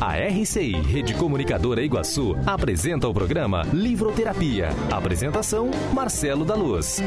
A RCI, Rede Comunicadora Iguaçu, apresenta o programa Livroterapia. Apresentação, Marcelo da Luz.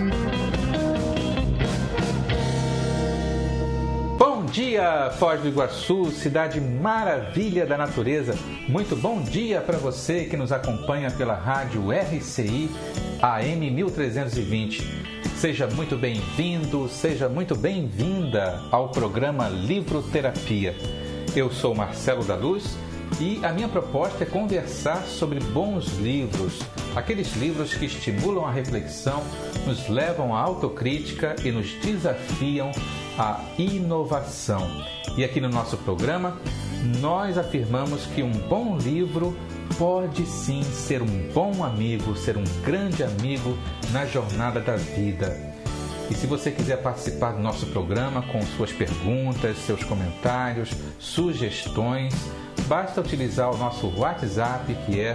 Bom dia, Foz do Iguaçu, cidade maravilha da natureza. Muito bom dia para você que nos acompanha pela rádio RCI AM 1320. Seja muito bem-vindo, seja muito bem-vinda ao programa Livroterapia. Eu sou Marcelo da Luz e a minha proposta é conversar sobre bons livros, aqueles livros que estimulam a reflexão, nos levam à autocrítica e nos desafiam à inovação. E aqui no nosso programa, nós afirmamos que um bom livro pode sim ser um bom amigo, ser um grande amigo na jornada da vida. E se você quiser participar do nosso programa com suas perguntas, seus comentários, sugestões, basta utilizar o nosso WhatsApp, que é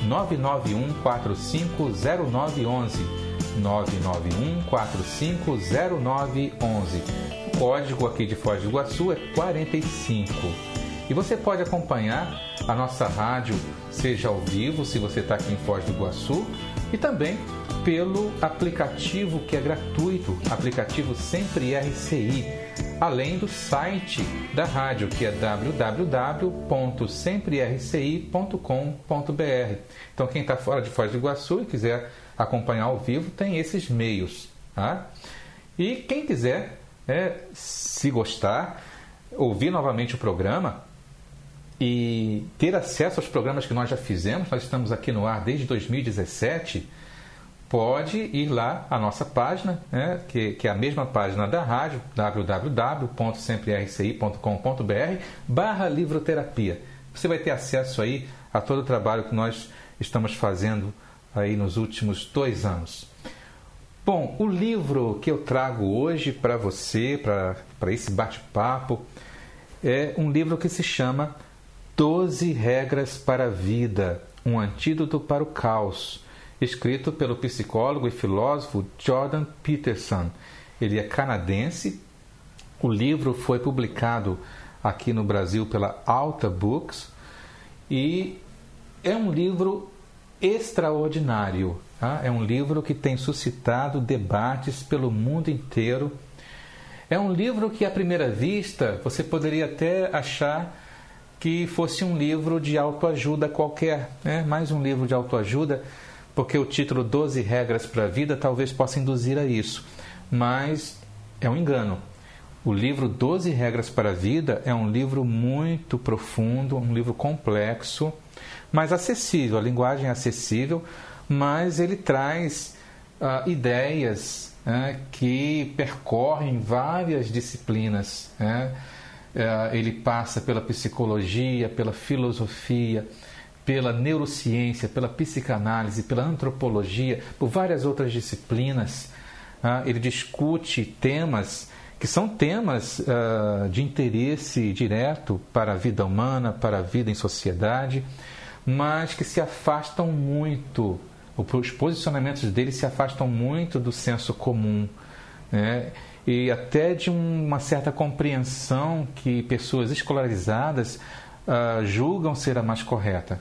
991450911. 991450911. O código aqui de Foz do Iguaçu é 45. E você pode acompanhar a nossa rádio, seja ao vivo, se você está aqui em Foz do Iguaçu, e também pelo aplicativo que é gratuito, aplicativo Sempre RCI, além do site da rádio, que é www.semprerci.com.br. Então, quem está fora de Foz do Iguaçu e quiser acompanhar ao vivo, tem esses meios. Tá? E quem quiser, se gostar, ouvir novamente o programa e ter acesso aos programas que nós já fizemos, nós estamos aqui no ar desde 2017, pode ir lá à nossa página, que é a mesma página da rádio, www.semprerci.com.br/livroterapia. Você vai ter acesso aí a todo o trabalho que nós estamos fazendo aí nos últimos 2 anos. Bom, o livro que eu trago hoje para você, para esse bate-papo, é um livro que se chama 12 Regras para a Vida, um antídoto para o caos, escrito pelo psicólogo e filósofo Jordan Peterson. Ele é canadense. O livro foi publicado aqui no Brasil pela Alta Books e é um livro extraordinário. Tá? É um livro que tem suscitado debates pelo mundo inteiro. É um livro que, à primeira vista, você poderia até achar que fosse um livro de autoajuda qualquer, mais um livro de autoajuda, porque o título 12 Regras para a Vida talvez possa induzir a isso, mas é um engano. O livro 12 Regras para a Vida é um livro muito profundo, um livro complexo, mas acessível, a linguagem é acessível, mas ele traz ideias que percorrem várias disciplinas. Ele passa pela psicologia, pela filosofia, pela neurociência, pela psicanálise, pela antropologia, por várias outras disciplinas. Ele discute temas que são temas de interesse direto para a vida humana, para a vida em sociedade, mas que se afastam muito, os posicionamentos dele se afastam muito do senso comum, e até de uma certa compreensão que pessoas escolarizadas julgam ser a mais correta.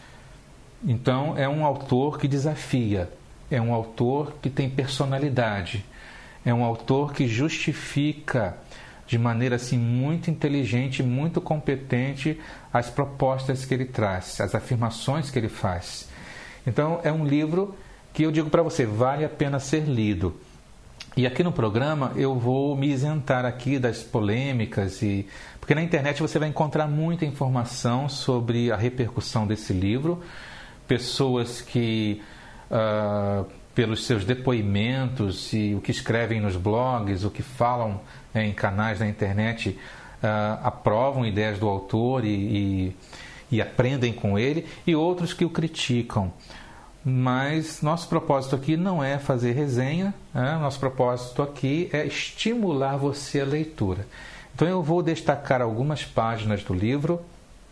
Então, é um autor que desafia, é um autor que tem personalidade, é um autor que justifica de maneira assim, muito inteligente, muito competente as propostas que ele traz, as afirmações que ele faz. Então, é um livro que eu digo para você, vale a pena ser lido. E aqui no programa eu vou me isentar aqui das polêmicas, porque na internet você vai encontrar muita informação sobre a repercussão desse livro, pessoas que, pelos seus depoimentos e o que escrevem nos blogs, o que falam em canais da internet, aprovam ideias do autor e aprendem com ele, e outros que o criticam. Mas nosso propósito aqui não é fazer resenha, nosso propósito aqui é estimular você a leitura. Então eu vou destacar algumas páginas do livro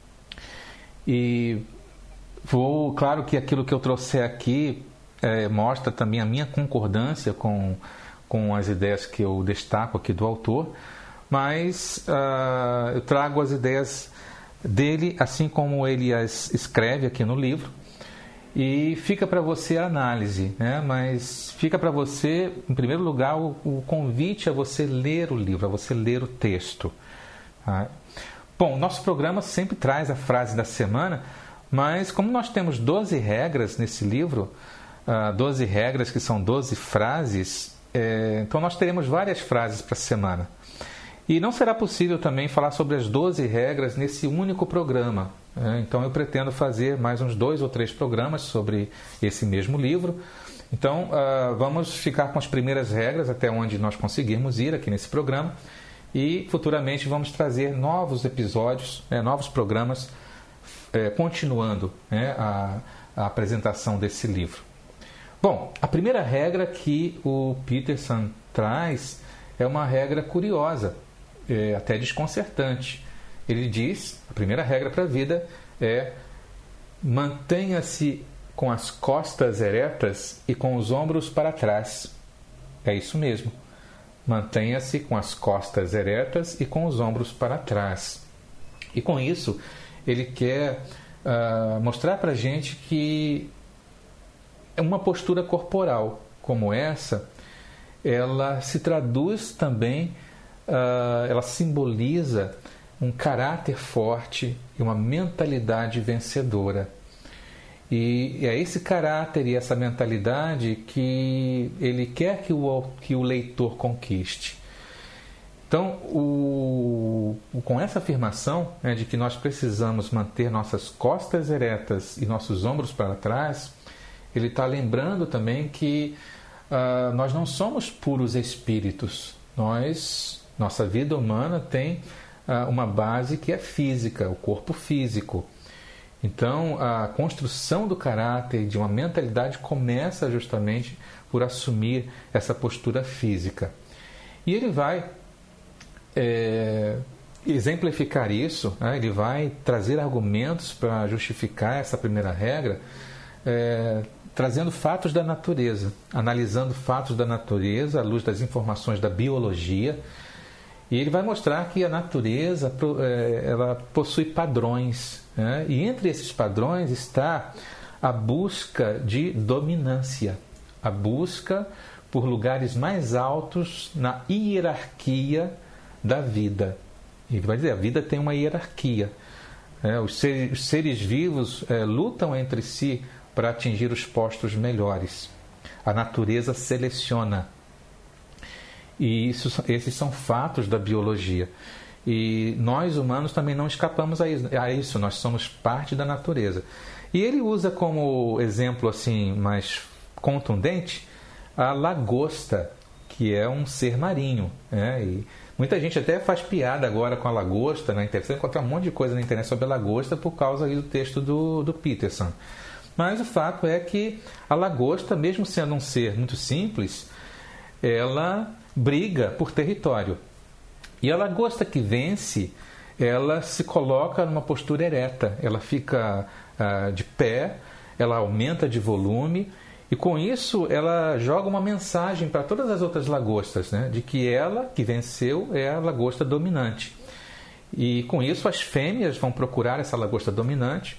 e claro que aquilo que eu trouxer aqui mostra também a minha concordância com as ideias que eu destaco aqui do autor, mas eu trago as ideias dele, assim como ele as escreve aqui no livro, e fica para você a análise, né? Mas fica para você, em primeiro lugar, o convite a você ler o livro, a você ler o texto. Tá? Bom, nosso programa sempre traz a frase da semana, mas como nós temos 12 regras nesse livro, 12 regras que são 12 frases, então nós teremos várias frases para a semana. E não será possível também falar sobre as 12 regras nesse único programa. Então eu pretendo fazer mais uns 2 ou 3 programas sobre esse mesmo livro. Então vamos ficar com as primeiras regras até onde nós conseguirmos ir aqui nesse programa. E futuramente vamos trazer novos episódios, novos programas, continuando a apresentação desse livro. Bom, a primeira regra que o Peterson traz é uma regra curiosa, até desconcertante. Ele diz, a primeira regra para a vida é: mantenha-se com as costas eretas e com os ombros para trás. É isso mesmo. Mantenha-se com as costas eretas e com os ombros para trás. E com isso, ele quer mostrar para a gente que uma postura corporal como essa, ela se traduz também, ela simboliza um caráter forte e uma mentalidade vencedora. E é esse caráter e essa mentalidade que ele quer que o leitor conquiste. Então, com essa afirmação, de que nós precisamos manter nossas costas eretas e nossos ombros para trás, ele está lembrando também que nós não somos puros espíritos. Nossa vida humana tem uma base que é física, o corpo físico. Então, a construção do caráter de uma mentalidade começa justamente por assumir essa postura física. E ele vai exemplificar isso, ele vai trazer argumentos para justificar essa primeira regra, trazendo fatos da natureza, analisando fatos da natureza à luz das informações da biologia. E ele vai mostrar que a natureza ela possui padrões, e entre esses padrões está a busca de dominância, a busca por lugares mais altos na hierarquia da vida. Ele vai dizer, a vida tem uma hierarquia. Os seres vivos lutam entre si para atingir os postos melhores. A natureza seleciona. E esses são fatos da biologia. E nós, humanos, também não escapamos a isso. Nós somos parte da natureza. E ele usa como exemplo assim mais contundente a lagosta, que é um ser marinho. E muita gente até faz piada agora com a lagosta na internet. Você encontra um monte de coisa na internet sobre a lagosta por causa do texto do Peterson. Mas o fato é que a lagosta, mesmo sendo um ser muito simples, ela briga por território. E a lagosta que vence, ela se coloca numa postura ereta, ela fica de pé, ela aumenta de volume, e com isso ela joga uma mensagem para todas as outras lagostas, de que ela, que venceu, é a lagosta dominante. E com isso as fêmeas vão procurar essa lagosta dominante,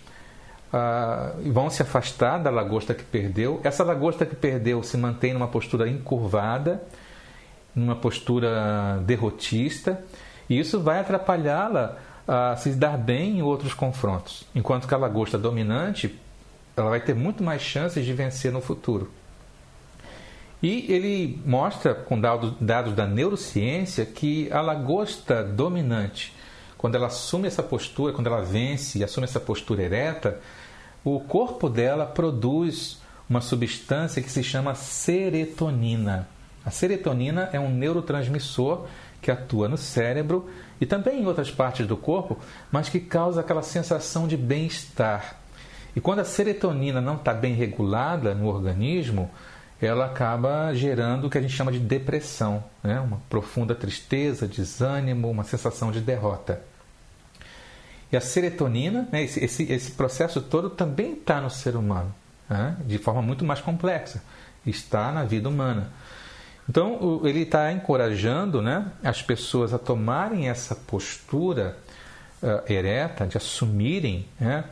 e vão se afastar da lagosta que perdeu. Essa lagosta que perdeu se mantém numa postura encurvada, numa postura derrotista, e isso vai atrapalhá-la a se dar bem em outros confrontos, enquanto que a lagosta dominante ela vai ter muito mais chances de vencer no futuro. E ele mostra, com dados da neurociência, que a lagosta dominante, quando ela assume essa postura, quando ela vence e assume essa postura ereta, o corpo dela produz uma substância que se chama serotonina. A serotonina é um neurotransmissor que atua no cérebro e também em outras partes do corpo, mas que causa aquela sensação de bem-estar. E quando a serotonina não está bem regulada no organismo, ela acaba gerando o que a gente chama de depressão, uma profunda tristeza, desânimo, uma sensação de derrota. E a serotonina, esse processo todo também está no ser humano, de forma muito mais complexa, está na vida humana. Então, ele está encorajando as pessoas a tomarem essa postura ereta, de assumirem, né,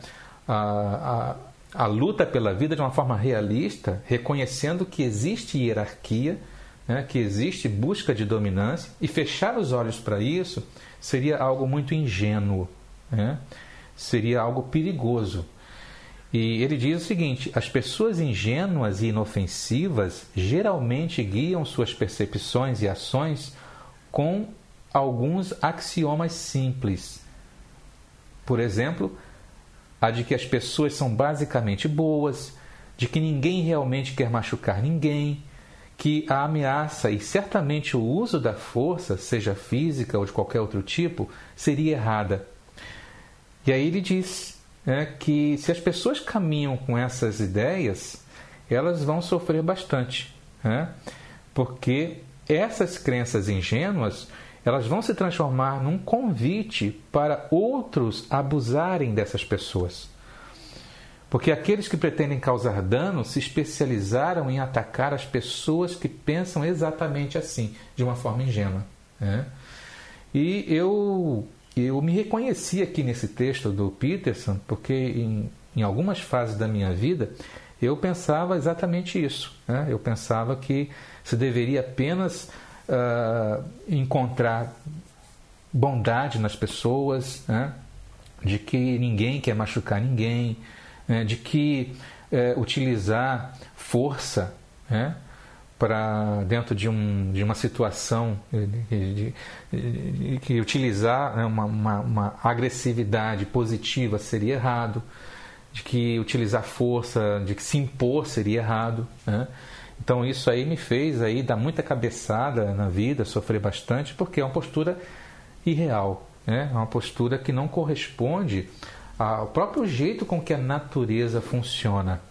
a luta pela vida de uma forma realista, reconhecendo que existe hierarquia, né, que existe busca de dominância, e fechar os olhos para isso seria algo muito ingênuo, né? Seria algo perigoso. E ele diz o seguinte: as pessoas ingênuas e inofensivas geralmente guiam suas percepções e ações com alguns axiomas simples. Por exemplo, a de que as pessoas são basicamente boas, de que ninguém realmente quer machucar ninguém, que a ameaça e certamente o uso da força, seja física ou de qualquer outro tipo, seria errada. E aí ele diz, né, que se as pessoas caminham com essas ideias, elas vão sofrer bastante, né? Porque essas crenças ingênuas, elas vão se transformar num convite para outros abusarem dessas pessoas. Porque aqueles que pretendem causar dano se especializaram em atacar as pessoas que pensam exatamente assim, de uma forma ingênua, né? E eu me reconheci aqui nesse texto do Peterson, porque em algumas fases da minha vida eu pensava exatamente isso, né? Eu pensava que se deveria apenas encontrar bondade nas pessoas, né? De que ninguém quer machucar ninguém, né? De que utilizar força, né, para dentro de uma situação, que utilizar, né, uma agressividade positiva seria errado, de que utilizar força, de que se impor seria errado, né? Então isso aí me fez aí dar muita cabeçada na vida, sofrer bastante, porque é uma postura irreal, né? É uma postura que não corresponde ao próprio jeito com que a natureza funciona.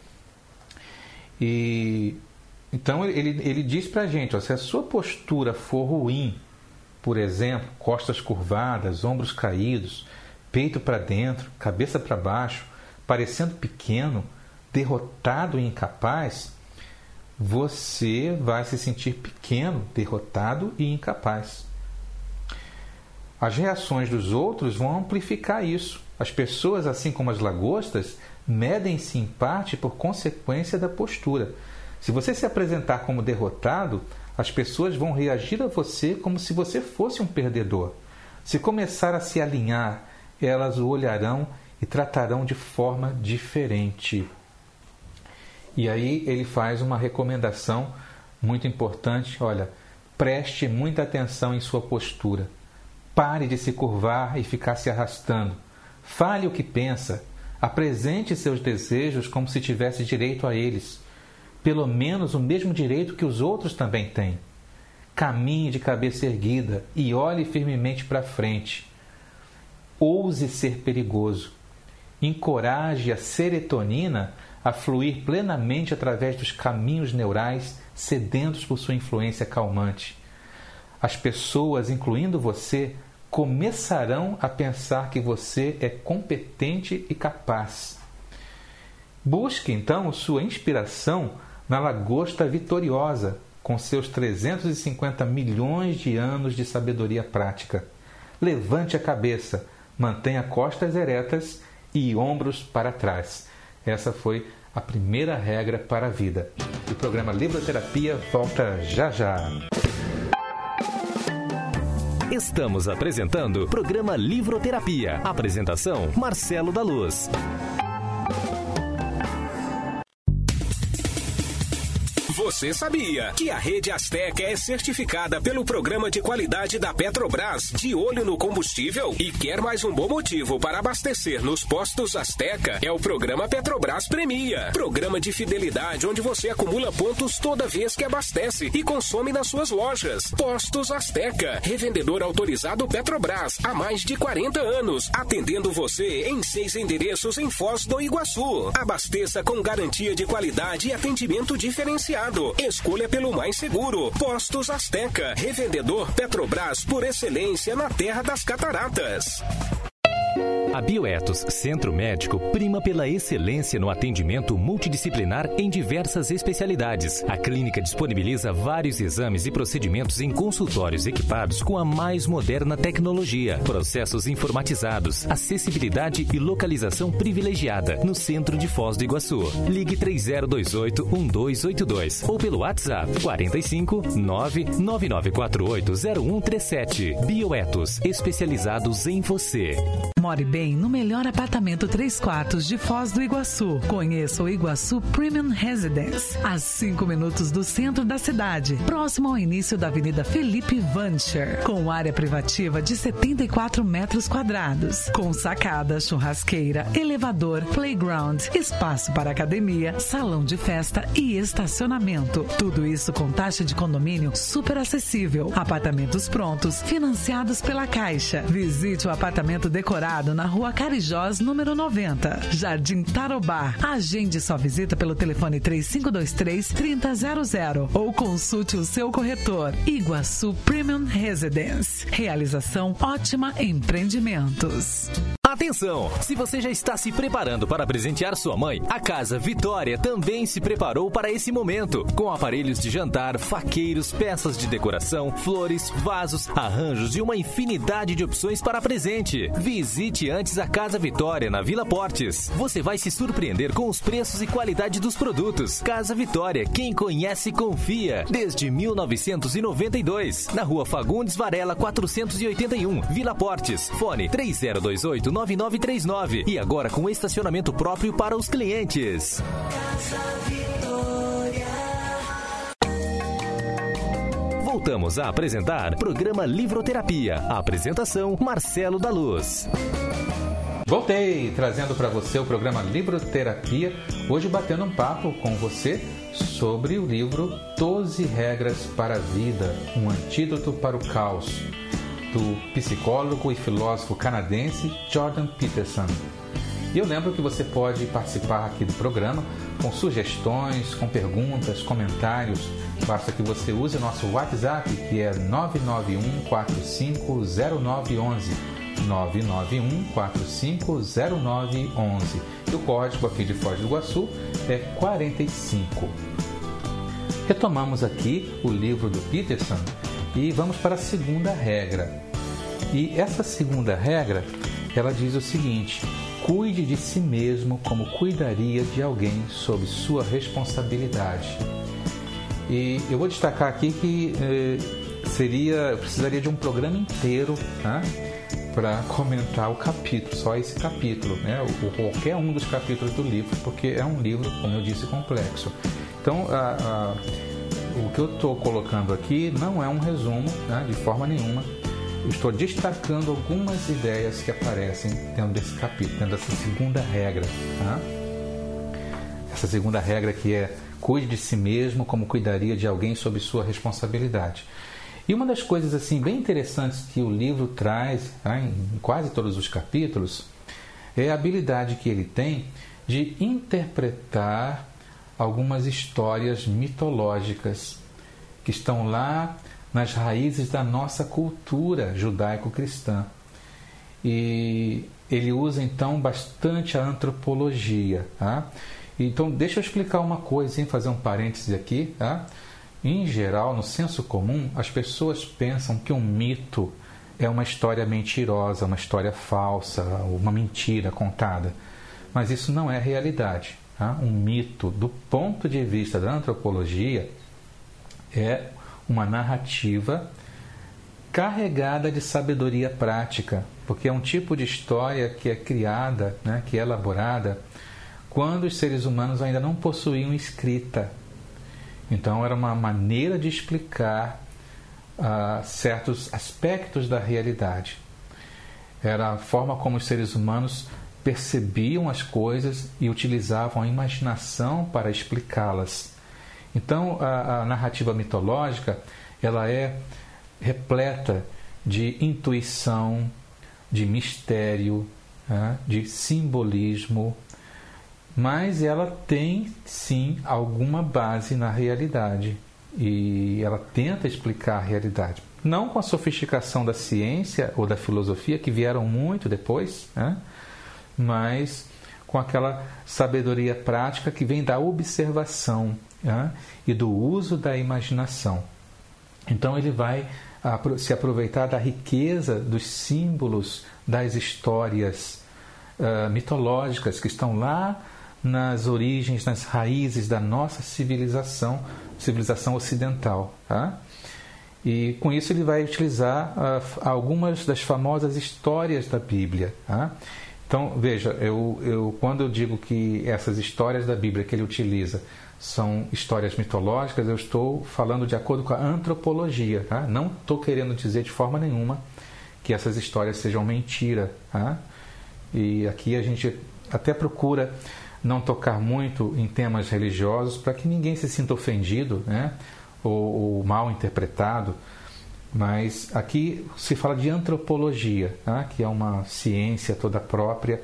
E então ele diz pra gente, ó, se a sua postura for ruim, por exemplo, costas curvadas, ombros caídos, peito para dentro, cabeça para baixo, parecendo pequeno, derrotado e incapaz, você vai se sentir pequeno, derrotado e incapaz. As reações dos outros vão amplificar isso. As pessoas, assim como as lagostas, medem-se em parte por consequência da postura. Se você se apresentar como derrotado, as pessoas vão reagir a você como se você fosse um perdedor. Se começar a se alinhar, elas o olharão e tratarão de forma diferente. E aí ele faz uma recomendação muito importante. Olha, preste muita atenção em sua postura. Pare de se curvar e ficar se arrastando. Fale o que pensa. Apresente seus desejos como se tivesse direito a eles. Pelo menos o mesmo direito que os outros também têm. Caminhe de cabeça erguida e olhe firmemente para frente. Ouse ser perigoso. Encoraje a serotonina a fluir plenamente através dos caminhos neurais sedentos por sua influência calmante. As pessoas, incluindo você, começarão a pensar que você é competente e capaz. Busque, então, sua inspiração na lagosta vitoriosa, com seus 350 milhões de anos de sabedoria prática. Levante a cabeça, mantenha costas eretas e ombros para trás. Essa foi a primeira regra para a vida. O programa Livroterapia volta já já. Estamos apresentando o programa Livroterapia. Apresentação: Marcelo da Luz. Você sabia que a Rede Azteca é certificada pelo Programa de Qualidade da Petrobras, de olho no combustível? E quer mais um bom motivo para abastecer nos postos Azteca? É o Programa Petrobras Premia. Programa de fidelidade onde você acumula pontos toda vez que abastece e consome nas suas lojas. Postos Azteca, revendedor autorizado Petrobras há mais de 40 anos, atendendo você em 6 endereços em Foz do Iguaçu. Abasteça com garantia de qualidade e atendimento diferenciado. Escolha pelo mais seguro. Postos Azteca, revendedor Petrobras por excelência na Terra das Cataratas. A Bioetos Centro Médico prima pela excelência no atendimento multidisciplinar em diversas especialidades. A clínica disponibiliza vários exames e procedimentos em consultórios equipados com a mais moderna tecnologia, processos informatizados, acessibilidade e localização privilegiada no centro de Foz do Iguaçu. Ligue 3028-1282 ou pelo WhatsApp 45 999480137. Bioetos, especializados em você. More bem no melhor apartamento 3 quartos de Foz do Iguaçu. Conheça o Iguaçu Premium Residence, a 5 minutos do centro da cidade, próximo ao início da Avenida Felipe Vancher, com área privativa de 74 metros quadrados, com sacada, churrasqueira, elevador, playground, espaço para academia, salão de festa e estacionamento. Tudo isso com taxa de condomínio super acessível. Apartamentos prontos, financiados pela Caixa. Visite o apartamento decorado na Rua Carijós, número 90, Jardim Tarobá. Agende sua visita pelo telefone 3523-3000 ou consulte o seu corretor. Iguaçu Premium Residence. Realização Ótima Empreendimentos. Atenção! Se você já está se preparando para presentear sua mãe, a Casa Vitória também se preparou para esse momento, com aparelhos de jantar, faqueiros, peças de decoração, flores, vasos, arranjos e uma infinidade de opções para presente. Visite antes a Casa Vitória, na Vila Portes. Você vai se surpreender com os preços e qualidade dos produtos. Casa Vitória, quem conhece, confia. Desde 1992, na Rua Fagundes Varela, 481, Vila Portes. Fone 3028-9939 e agora com estacionamento próprio para os clientes. Voltamos a apresentar programa Livroterapia. A apresentação, Marcelo da Luz. Voltei trazendo para você o programa Livroterapia, hoje batendo um papo com você sobre o livro 12 Regras para a Vida, um antídoto para o caos, do psicólogo e filósofo canadense Jordan Peterson. E eu lembro que você pode participar aqui do programa com sugestões, com perguntas, comentários. Basta que você use o nosso WhatsApp, que é 991-450911. 991-450911. E o código aqui de Foz do Iguaçu é 45. Retomamos aqui o livro do Peterson e vamos para a segunda regra. E essa segunda regra, ela diz o seguinte: cuide de si mesmo como cuidaria de alguém sob sua responsabilidade. E eu vou destacar aqui que eu precisaria de um programa inteiro, tá, para comentar o capítulo, só esse capítulo, né, ou qualquer um dos capítulos do livro, porque é um livro, como eu disse, complexo. Então, o que eu estou colocando aqui não é um resumo, né, de forma nenhuma. Eu estou destacando algumas ideias que aparecem dentro desse capítulo, dentro dessa segunda regra. Tá? Essa segunda regra que é: cuide de si mesmo como cuidaria de alguém sob sua responsabilidade. E uma das coisas assim bem interessantes que o livro traz, tá, em quase todos os capítulos, é a habilidade que ele tem de interpretar algumas histórias mitológicas que estão lá nas raízes da nossa cultura judaico-cristã. E ele usa então bastante a antropologia. Tá? Então deixa eu explicar uma coisa, sem fazer um parêntese aqui. Tá? Em geral, no senso comum, as pessoas pensam que um mito é uma história mentirosa, uma história falsa, uma mentira contada. Mas isso não é realidade. Tá? Um mito, do ponto de vista da antropologia, é uma narrativa carregada de sabedoria prática, porque é um tipo de história que é criada, né, que é elaborada quando os seres humanos ainda não possuíam escrita. Então era uma maneira de explicar certos aspectos da realidade. Era a forma como os seres humanos percebiam as coisas e utilizavam a imaginação para explicá-las. Então, a narrativa mitológica, ela é repleta de intuição, de mistério, de simbolismo, mas ela tem, sim, alguma base na realidade. E ela tenta explicar a realidade. não com a sofisticação da ciência ou da filosofia, que vieram muito depois, né? Mas com aquela sabedoria prática que vem da observação, né? E do uso da imaginação. Então ele vai se aproveitar da riqueza dos símbolos das histórias mitológicas que estão lá nas origens, nas raízes da nossa civilização ocidental, tá? E com isso ele vai utilizar algumas das famosas histórias da Bíblia, tá? Então, veja, quando eu digo que essas histórias da Bíblia que ele utiliza são histórias mitológicas, eu estou falando de acordo com a antropologia, tá? Não estou querendo dizer de forma nenhuma que essas histórias sejam mentira, tá? E aqui a gente até procura não tocar muito em temas religiosos para que ninguém se sinta ofendido, né? Ou mal interpretado, mas aqui se fala de antropologia, tá? Que é uma ciência toda própria,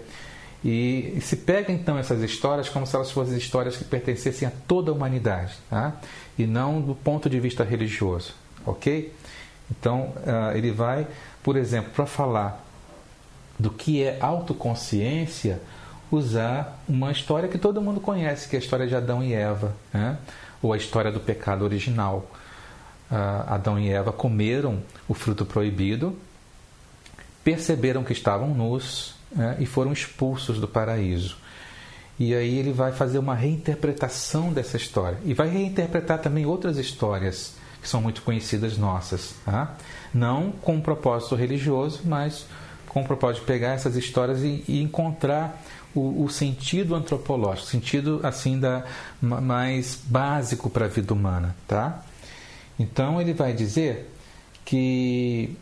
e se pega então essas histórias como se elas fossem histórias que pertencessem a toda a humanidade, tá? E não do ponto de vista religioso, ok? Então ele vai, por exemplo, para falar do que é autoconsciência, usar uma história que todo mundo conhece, que é a história de Adão e Eva, né? Ou a história do pecado original. Adão e Eva comeram o fruto proibido, perceberam que estavam nus, né? E foram expulsos do paraíso. E aí ele vai fazer uma reinterpretação dessa história. E vai reinterpretar também outras histórias que são muito conhecidas nossas, tá? Não com um propósito religioso, mas com o propósito de pegar essas histórias e encontrar o sentido antropológico, sentido assim mais básico para a vida humana, tá? Então ele vai dizer que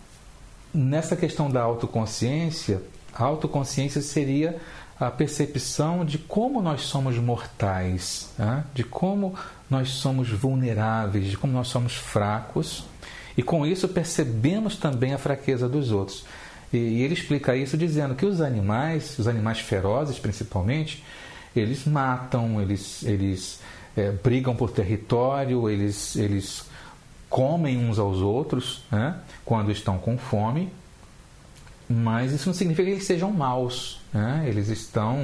nessa questão da autoconsciência, a autoconsciência seria a percepção de como nós somos mortais, tá? De como nós somos vulneráveis, de como nós somos fracos, e com isso percebemos também a fraqueza dos outros. E ele explica isso dizendo que os animais ferozes principalmente, eles matam, eles brigam por território, eles comem uns aos outros, né, quando estão com fome, mas isso não significa que eles sejam maus, né? Eles estão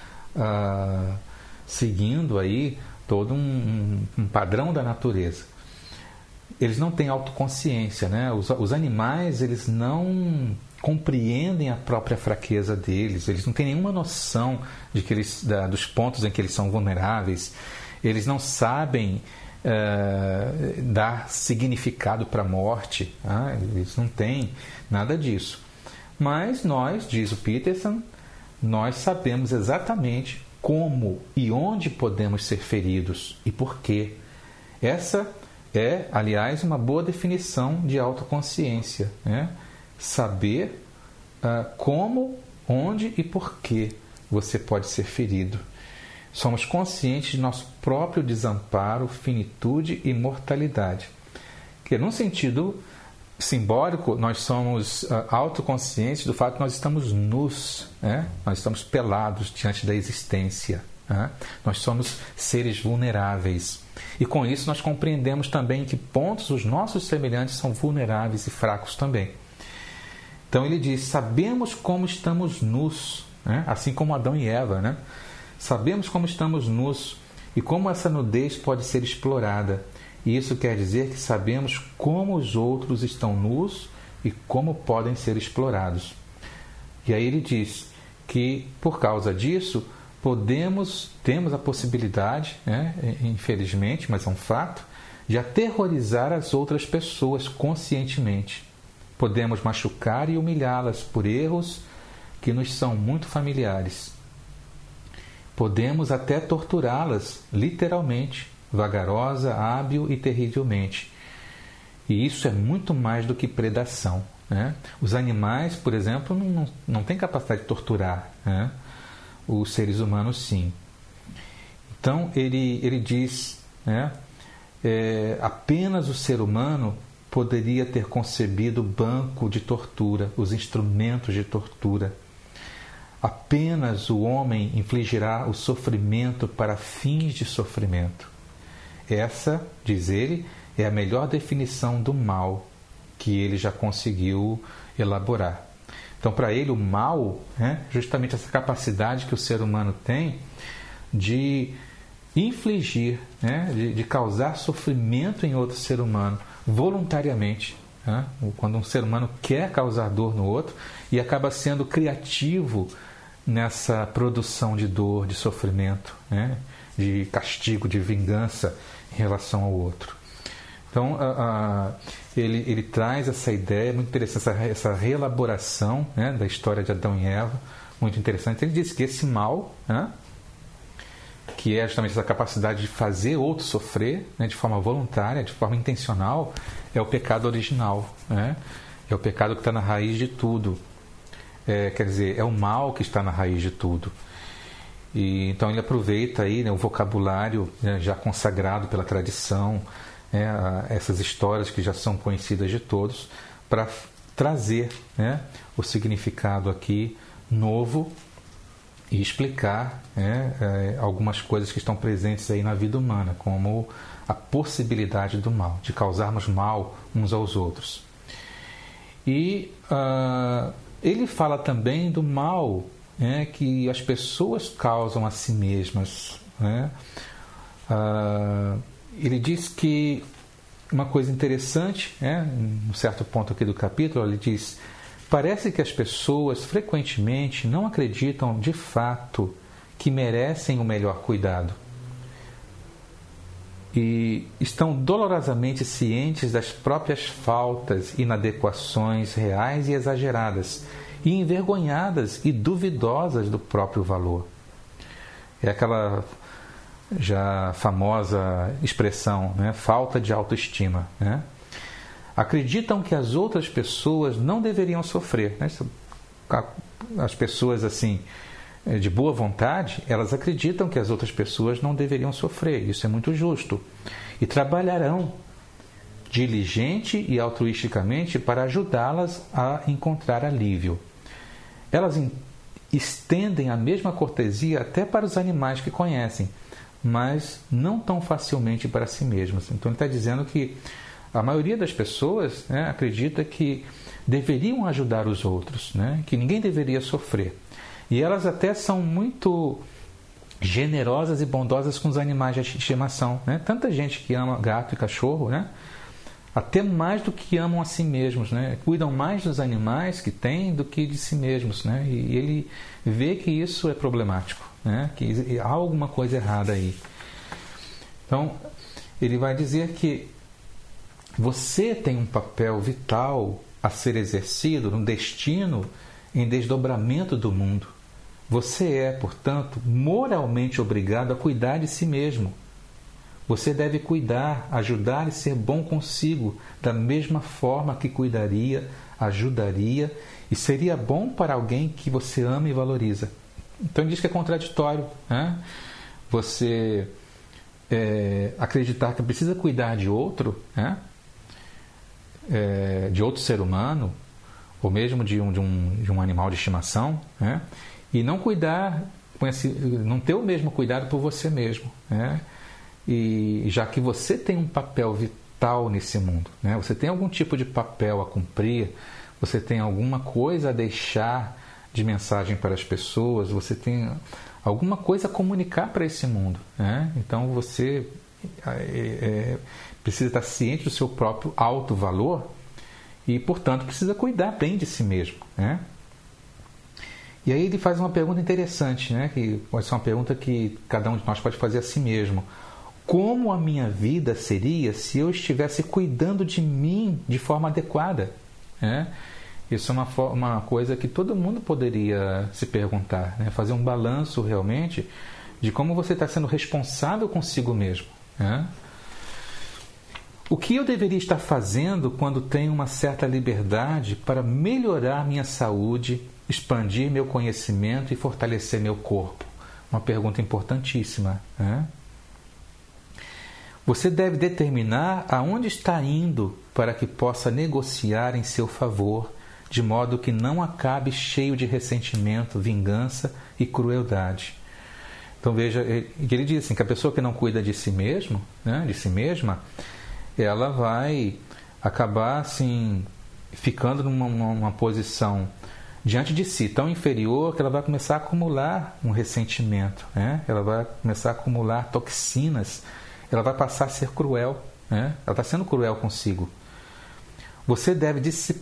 seguindo aí todo um padrão da natureza. Eles não têm autoconsciência, né? Os animais, eles não compreendem a própria fraqueza deles, eles não têm nenhuma noção dos pontos em que eles são vulneráveis, eles não sabem dar significado para a morte, tá? Eles não têm nada disso. Mas nós, diz o Peterson, nós sabemos exatamente como e onde podemos ser feridos e por quê. Essa é, aliás, uma boa definição de autoconsciência, né? Saber como, onde e por que você pode ser ferido. Somos conscientes de nosso próprio desamparo, finitude e mortalidade. Que, num sentido simbólico, nós somos autoconscientes do fato que nós estamos nus, né? Nós estamos pelados diante da existência, né? Nós somos seres vulneráveis. E com isso nós compreendemos também em que pontos os nossos semelhantes são vulneráveis e fracos também. Então ele diz, sabemos como estamos nus, né? Assim como Adão e Eva, né? Sabemos como estamos nus e como essa nudez pode ser explorada. E isso quer dizer que sabemos como os outros estão nus e como podem ser explorados. E aí ele diz que, por causa disso, temos a possibilidade, né, infelizmente, mas é um fato, de aterrorizar as outras pessoas conscientemente. Podemos machucar e humilhá-las por erros que nos são muito familiares. Podemos até torturá-las, literalmente, vagarosa, hábil e terrivelmente. E isso é muito mais do que predação, né? Os animais, por exemplo, não têm capacidade de torturar, né? Os seres humanos, sim. Então, ele diz, né, apenas o ser humano poderia ter concebido o banco de tortura, os instrumentos de tortura. Apenas o homem infligirá o sofrimento para fins de sofrimento. Essa, diz ele, é a melhor definição do mal, que ele já conseguiu elaborar. Então, para ele, o mal, justamente essa capacidade que o ser humano tem de infligir, de causar sofrimento em outro ser humano voluntariamente. Quando um ser humano quer causar dor no outro e acaba sendo criativo nessa produção de dor, de sofrimento, de castigo, de vingança em relação ao outro. Então, ele traz essa ideia muito interessante, essa reelaboração da história de Adão e Eva, muito interessante. Ele diz que esse mal, que é justamente essa capacidade de fazer outro sofrer, de forma voluntária, de forma intencional, é o pecado original, é o pecado que está na raiz de tudo. Quer dizer, é o mal que está na raiz de tudo. E então ele aproveita aí o vocabulário já consagrado pela tradição, essas histórias que já são conhecidas de todos, para trazer o significado aqui novo e explicar algumas coisas que estão presentes aí na vida humana, como a possibilidade do mal, de causarmos mal uns aos outros. E ele fala também do mal que as pessoas causam a si mesmas. Ele diz que uma coisa interessante, um certo ponto aqui do capítulo, ele diz: parece que as pessoas frequentemente não acreditam de fato que merecem o melhor cuidado e estão dolorosamente cientes das próprias faltas, inadequações reais e exageradas, e envergonhadas e duvidosas do próprio valor. É aquela já famosa expressão, falta de autoestima. Acreditam que as outras pessoas não deveriam sofrer. As pessoas assim de boa vontade, elas acreditam que as outras pessoas não deveriam sofrer. Isso é muito justo. E trabalharão diligente e altruisticamente para ajudá-las a encontrar alívio. Elas estendem a mesma cortesia até para os animais que conhecem, mas não tão facilmente para si mesmas. Então ele está dizendo que a maioria das pessoas acredita que deveriam ajudar os outros, que ninguém deveria sofrer. E elas até são muito generosas e bondosas com os animais de estimação. Tanta gente que ama gato e cachorro, até mais do que amam a si mesmos. Cuidam mais dos animais que têm do que de si mesmos. E ele vê que isso é problemático, que há alguma coisa errada aí. Então, ele vai dizer que você tem um papel vital a ser exercido no destino em desdobramento do mundo. Você é, portanto, moralmente obrigado a cuidar de si mesmo. Você deve cuidar, ajudar e ser bom consigo, da mesma forma que cuidaria, ajudaria e seria bom para alguém que você ama e valoriza. Então ele diz que é contraditório, você acreditar que precisa cuidar de outro, de outro ser humano, ou mesmo de um animal de estimação, e não cuidar, não ter o mesmo cuidado por você mesmo, e já que você tem um papel vital nesse mundo, você tem algum tipo de papel a cumprir, você tem alguma coisa a deixar de mensagem para as pessoas, você tem alguma coisa a comunicar para esse mundo, então você precisa estar ciente do seu próprio alto valor e, portanto, precisa cuidar bem de si mesmo, E aí ele faz uma pergunta interessante, que pode ser uma pergunta que cada um de nós pode fazer a si mesmo. Como a minha vida seria se eu estivesse cuidando de mim de forma adequada? Isso é uma coisa que todo mundo poderia se perguntar, fazer um balanço realmente de como você está sendo responsável consigo mesmo. O que eu deveria estar fazendo quando tenho uma certa liberdade para melhorar minha saúde, expandir meu conhecimento e fortalecer meu corpo? Uma pergunta importantíssima. Você deve determinar aonde está indo para que possa negociar em seu favor, de modo que não acabe cheio de ressentimento, vingança e crueldade. Então veja, ele diz assim, que a pessoa que não cuida de si mesmo, de si mesma, ela vai acabar assim, ficando numa posição diante de si tão inferior que ela vai começar a acumular um ressentimento, né? Ela vai começar a acumular toxinas, ela vai passar a ser cruel, né? Ela está sendo cruel consigo. Você deve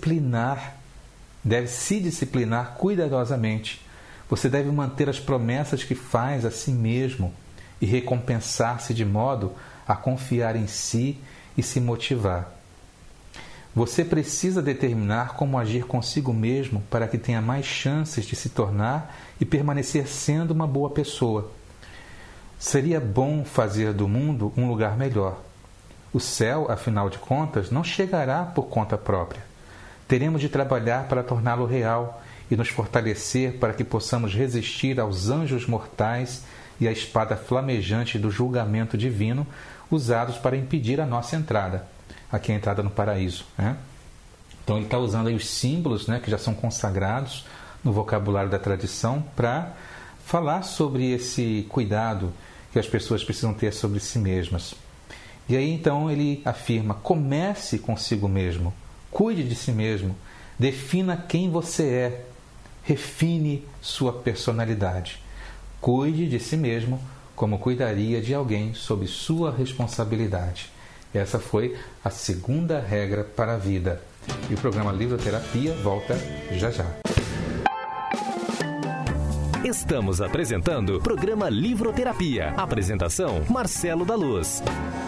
se disciplinar cuidadosamente. Você deve manter as promessas que faz a si mesmo e recompensar-se de modo a confiar em si e se motivar. Você precisa determinar como agir consigo mesmo para que tenha mais chances de se tornar e permanecer sendo uma boa pessoa. Seria bom fazer do mundo um lugar melhor. O céu, afinal de contas, não chegará por conta própria. Teremos de trabalhar para torná-lo real e nos fortalecer para que possamos resistir aos anjos mortais e à espada flamejante do julgamento divino usados para impedir a nossa entrada. Aqui a entrada no paraíso, né? Então ele está usando aí os símbolos, né, que já são consagrados no vocabulário da tradição para falar sobre esse cuidado que as pessoas precisam ter sobre si mesmas. E aí então ele afirma: comece consigo mesmo, cuide de si mesmo, defina quem você é, refine sua personalidade, cuide de si mesmo como cuidaria de alguém sob sua responsabilidade. Essa foi a segunda regra para a vida. E o programa Livroterapia volta já já. Estamos apresentando o programa Livroterapia. Apresentação: Marcelo da Luz.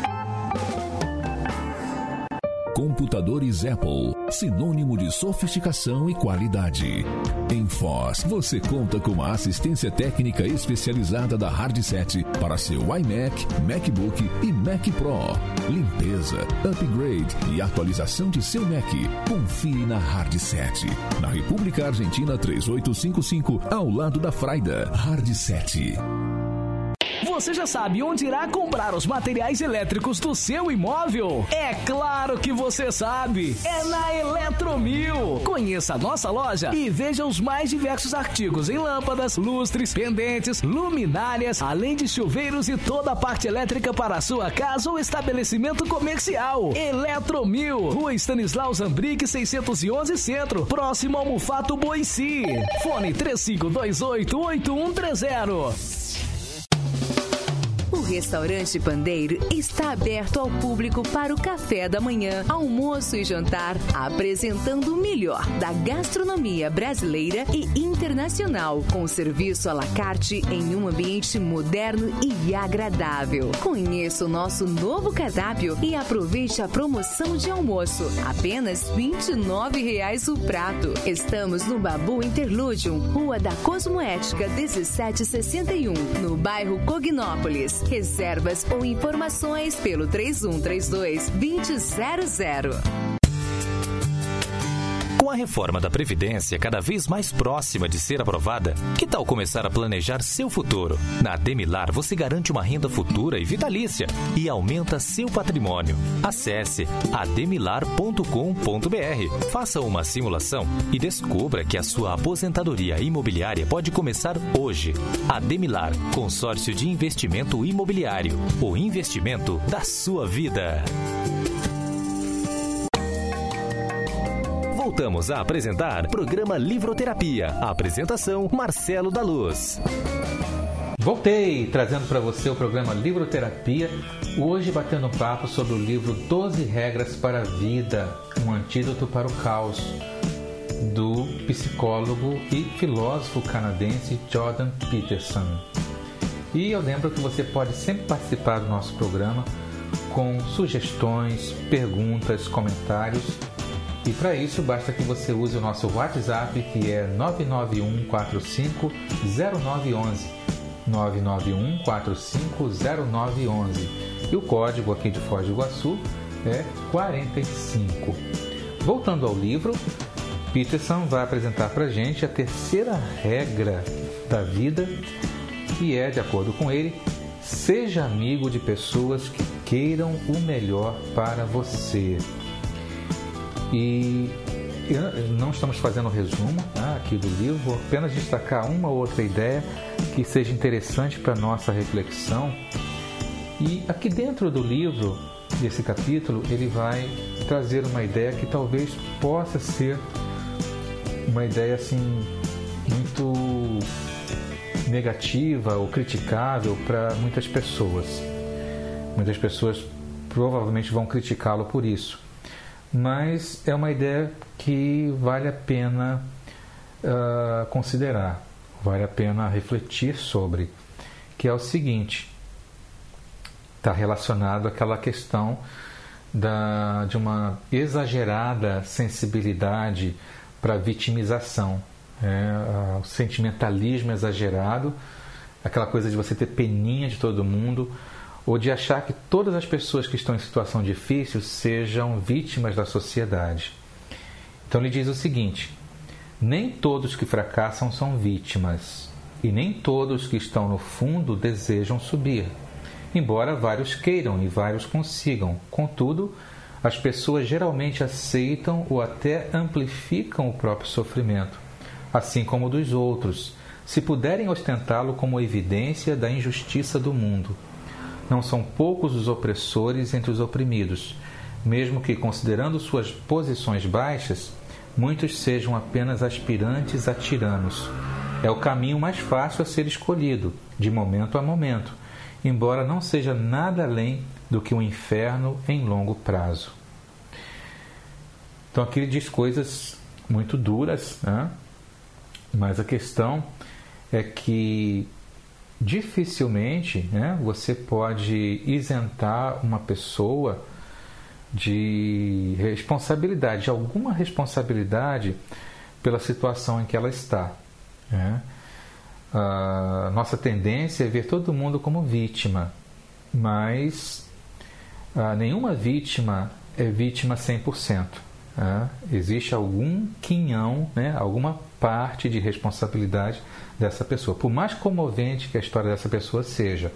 Computadores Apple, sinônimo de sofisticação e qualidade. Em Foz, você conta com a assistência técnica especializada da Hardset para seu iMac, MacBook e Mac Pro. Limpeza, upgrade e atualização de seu Mac. Confie na Hardset. Na República Argentina 3855, ao lado da Fraida. Hardset. Você já sabe onde irá comprar os materiais elétricos do seu imóvel? É claro que você sabe! É na Eletromil! Conheça a nossa loja e veja os mais diversos artigos em lâmpadas, lustres, pendentes, luminárias, além de chuveiros e toda a parte elétrica para a sua casa ou estabelecimento comercial. Eletromil, Rua Stanislau Zambrick 611 Centro, próximo ao Mufato Boici. Fone 3528-8130. O restaurante Pandeiro está aberto ao público para o café da manhã, almoço e jantar, apresentando o melhor da gastronomia brasileira e internacional, com serviço à la carte em um ambiente moderno e agradável. Conheça o nosso novo cardápio e aproveite a promoção de almoço, apenas R$ 29,00 o prato. Estamos no Babu Interludium, Rua da Cosmoética 1761, no bairro Cognópolis. Reservas ou informações pelo 3132-2000. Com a reforma da Previdência cada vez mais próxima de ser aprovada, que tal começar a planejar seu futuro? Na Ademilar você garante uma renda futura e vitalícia e aumenta seu patrimônio. Acesse ademilar.com.br, faça uma simulação e descubra que a sua aposentadoria imobiliária pode começar hoje. Ademilar, consórcio de investimento imobiliário, o investimento da sua vida. Voltamos a apresentar programa Livroterapia. A apresentação: Marcelo da Luz. Voltei trazendo para você o programa Livroterapia, hoje batendo um papo sobre o livro 12 Regras para a Vida, um antídoto para o caos, do psicólogo e filósofo canadense Jordan Peterson. E eu lembro que você pode sempre participar do nosso programa com sugestões, perguntas, comentários. E para isso, basta que você use o nosso WhatsApp, que é 991450911. 991450911. E o código aqui de Foz do Iguaçu é 45. Voltando ao livro, Peterson vai apresentar para a gente a terceira regra da vida, que é, de acordo com ele, seja amigo de pessoas que queiram o melhor para você. E não estamos fazendo um resumo aqui do livro, vou apenas destacar uma ou outra ideia que seja interessante para a nossa reflexão. E aqui dentro do livro, desse capítulo, ele vai trazer uma ideia que talvez possa ser uma ideia assim muito negativa ou criticável para muitas pessoas. Muitas pessoas provavelmente vão criticá-lo por isso, mas é uma ideia que vale a pena considerar, vale a pena refletir sobre, que é o seguinte: está relacionado àquela questão de uma exagerada sensibilidade para a vitimização, o sentimentalismo exagerado, aquela coisa de você ter peninha de todo mundo, ou de achar que todas as pessoas que estão em situação difícil sejam vítimas da sociedade. Então ele diz o seguinte: nem todos que fracassam são vítimas, e nem todos que estão no fundo desejam subir, embora vários queiram e vários consigam. Contudo, as pessoas geralmente aceitam ou até amplificam o próprio sofrimento, assim como o dos outros, se puderem ostentá-lo como evidência da injustiça do mundo. Não são poucos os opressores entre os oprimidos, mesmo que, considerando suas posições baixas, muitos sejam apenas aspirantes a tiranos. É o caminho mais fácil a ser escolhido, de momento a momento, embora não seja nada além do que um inferno em longo prazo. Então aqui ele diz coisas muito duras, né? Mas a questão é que dificilmente, né, você pode isentar uma pessoa de responsabilidade, de alguma responsabilidade pela situação em que ela está, né? A nossa tendência é ver todo mundo como vítima, mas nenhuma vítima é vítima 100%. Né? Existe algum quinhão, né, alguma parte de responsabilidade dessa pessoa, por mais comovente que a história dessa pessoa seja.